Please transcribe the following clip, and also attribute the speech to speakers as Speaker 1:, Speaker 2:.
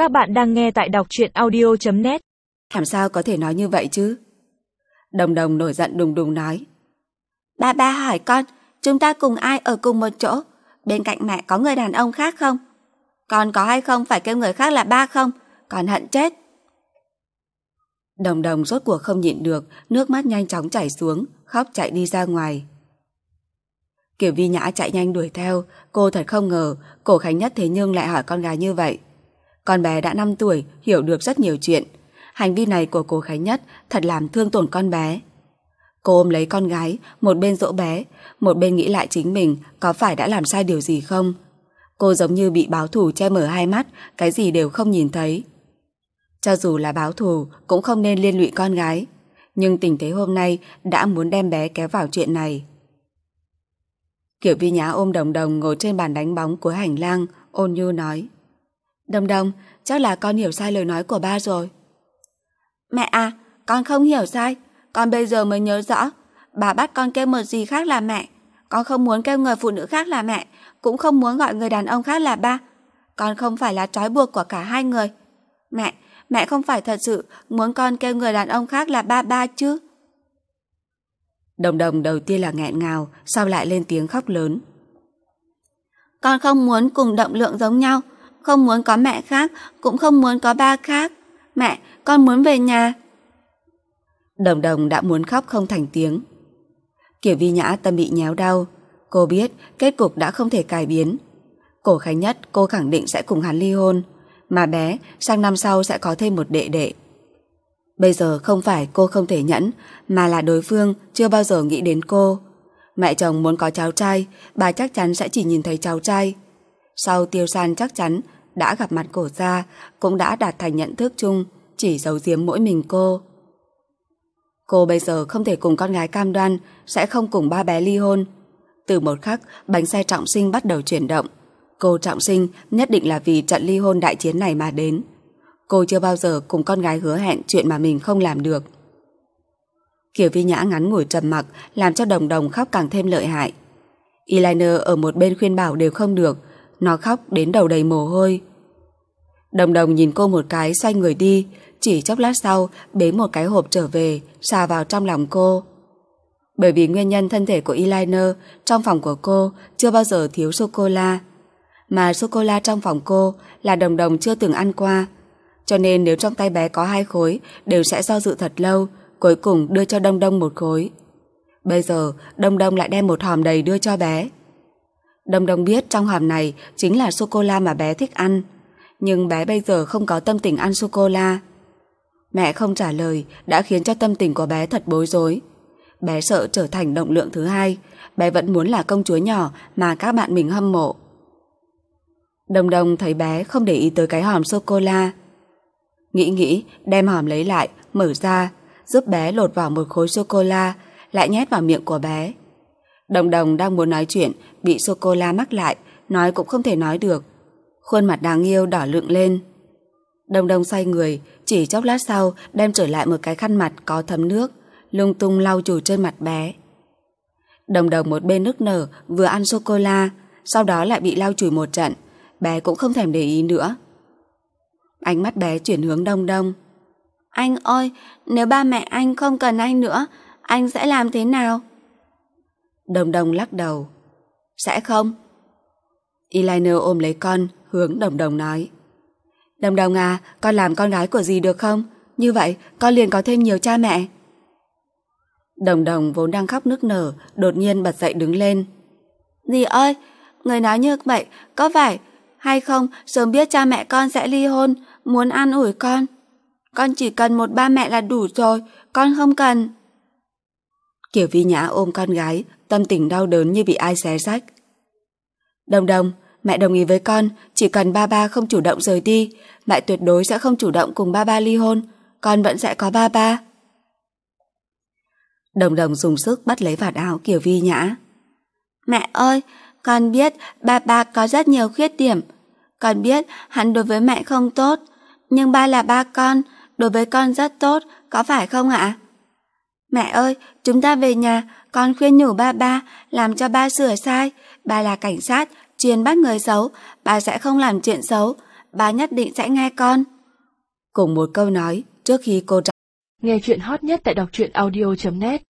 Speaker 1: Các bạn đang nghe tại đọc truyện audio.net.
Speaker 2: Làm sao có thể nói như vậy chứ? Đồng Đồng nổi giận đùng đùng nói. Ba hỏi con, chúng ta cùng ai ở cùng một chỗ? Bên cạnh mẹ có người đàn ông khác không? Con có hay không phải kêu người khác là ba không? Con hận chết. Đồng Đồng rốt cuộc không nhịn được, nước mắt nhanh chóng chảy xuống, khóc chạy đi ra ngoài. Kiều Vi Nhã chạy nhanh đuổi theo, cô thật không ngờ Cổ Khánh Nhất thế nhưng lại hỏi con gái như vậy. Con bé đã 5 tuổi, hiểu được rất nhiều chuyện. Hành vi này của cô Khánh Nhất thật làm thương tổn con bé. Cô ôm lấy con gái, một bên dỗ bé, một bên nghĩ lại chính mình có phải đã làm sai điều gì không. Cô giống như bị báo thù che mở hai mắt, cái gì đều không nhìn thấy. Cho dù là báo thù cũng không nên liên lụy con gái, nhưng tình thế hôm nay đã muốn đem bé kéo vào chuyện này. Kiều Vi Nhã ôm Đồng Đồng ngồi trên bàn đánh bóng cuối hành lang, ôn nhu nói. Đồng Đồng, chắc là con hiểu sai lời nói của ba rồi. Mẹ à, con không hiểu sai. Con bây giờ mới nhớ rõ. Bà bắt con kêu một gì khác là mẹ. Con không muốn kêu người phụ nữ khác là mẹ, cũng không muốn gọi người đàn ông khác là ba. Con không phải là trói buộc của cả hai người. Mẹ không phải thật sự muốn con kêu người đàn ông khác là ba chứ? Đồng Đồng đầu tiên là nghẹn ngào, sau lại lên tiếng khóc lớn. Con không muốn cùng động lượng giống nhau, không muốn có mẹ khác, cũng không muốn có ba khác. Mẹ, con muốn về nhà. Đồng Đồng đã muốn khóc không thành tiếng. Kiều Vi Nhã tâm bị nhéo đau. Cô biết kết cục đã không thể cải biến. Cổ Khánh Nhất cô khẳng định sẽ cùng hắn ly hôn, mà bé sang năm sau sẽ có thêm một đệ đệ. Bây giờ không phải cô không thể nhẫn, mà là đối phương chưa bao giờ nghĩ đến cô. Mẹ chồng muốn có cháu trai, bà chắc chắn sẽ chỉ nhìn thấy cháu trai. Sau Tiêu San chắc chắn đã gặp mặt Cổ gia, cũng đã đạt thành nhận thức chung, chỉ giấu giếm mỗi mình cô. Cô bây giờ không thể cùng con gái cam đoan sẽ không cùng ba bé ly hôn. Từ một khắc bánh xe Trọng Sinh bắt đầu chuyển động, cô Trọng Sinh nhất định là vì trận ly hôn đại chiến này mà đến. Cô chưa bao giờ cùng con gái hứa hẹn chuyện mà mình không làm được. Kiều Vi Nhã ngắn ngủi trầm mặc làm cho Đồng Đồng khóc càng thêm lợi hại. Eyeliner ở một bên khuyên bảo đều không được, nó khóc đến đầu đầy mồ hôi. Đồng Đồng nhìn cô một cái xoay người đi, chỉ chốc lát sau bế một cái hộp trở về, xà vào trong lòng cô. Bởi vì nguyên nhân thân thể của eyeliner, trong phòng của cô chưa bao giờ thiếu sô-cô-la. Mà sô-cô-la trong phòng cô là Đồng Đồng chưa từng ăn qua, cho nên nếu trong tay bé có 2 khối đều sẽ do dự thật lâu, cuối cùng đưa cho Đông Đông 1 khối. Bây giờ Đông Đông lại đem một hòm đầy đưa cho bé. Đông Đông biết trong hòm này chính là sô-cô-la mà bé thích ăn, nhưng bé bây giờ không có tâm tình ăn sô-cô-la. Mẹ không trả lời đã khiến cho tâm tình của bé thật bối rối. Bé sợ trở thành động lượng thứ hai, bé vẫn muốn là công chúa nhỏ mà các bạn mình hâm mộ. Đông Đông thấy bé không để ý tới cái hòm sô-cô-la. Nghĩ đem hòm lấy lại, mở ra, giúp bé lột vào một khối sô-cô-la, lại nhét vào miệng của bé. Đồng Đồng đang muốn nói chuyện, bị sô-cô-la mắc lại, nói cũng không thể nói được. Khuôn mặt đáng yêu đỏ lựng lên. Đồng Đồng xoay người, chỉ chốc lát sau đem trở lại một cái khăn mặt có thấm nước, lung tung lau chùi trên mặt bé. Đồng Đồng một bên nức nở vừa ăn sô-cô-la, sau đó lại bị lau chùi một trận, bé cũng không thèm để ý nữa. Ánh mắt bé chuyển hướng Đông Đông. Anh ơi, nếu ba mẹ anh không cần anh nữa, anh sẽ làm thế nào? Đông Đông lắc đầu. Sẽ không. Eyeliner ôm lấy con, hướng Đồng Đồng nói. Đồng Đồng à, con làm con gái của dì được không? Như vậy con liền có thêm nhiều cha mẹ. Đồng Đồng vốn đang khóc nức nở, đột nhiên bật dậy đứng lên. Dì ơi, người nói như vậy có phải hay không sớm biết cha mẹ con sẽ ly hôn, muốn an ủi con? Con chỉ cần một ba mẹ là đủ rồi, con không cần. Kiều Vi Nhã ôm con gái, tâm tình đau đớn như bị ai xé rách. Đồng Đồng, mẹ đồng ý với con, chỉ cần ba không chủ động rời đi, mẹ tuyệt đối sẽ không chủ động cùng ba ly hôn, con vẫn sẽ có ba. Đồng Đồng dùng sức bắt lấy vạt áo Kiều Vi Nhã. Mẹ ơi, con biết ba có rất nhiều khuyết điểm. Con biết hắn đối với mẹ không tốt, nhưng ba là ba con, đối với con rất tốt, có phải không ạ? Mẹ ơi, chúng ta về nhà, con khuyên nhủ ba, làm cho ba sửa sai. Ba là cảnh sát, chuyên bắt người xấu, ba sẽ không làm chuyện xấu. ba nhất định sẽ nghe con. Cùng một câu nói trước khi cô
Speaker 1: nghe chuyện hot nhất tại đọc truyện audio.net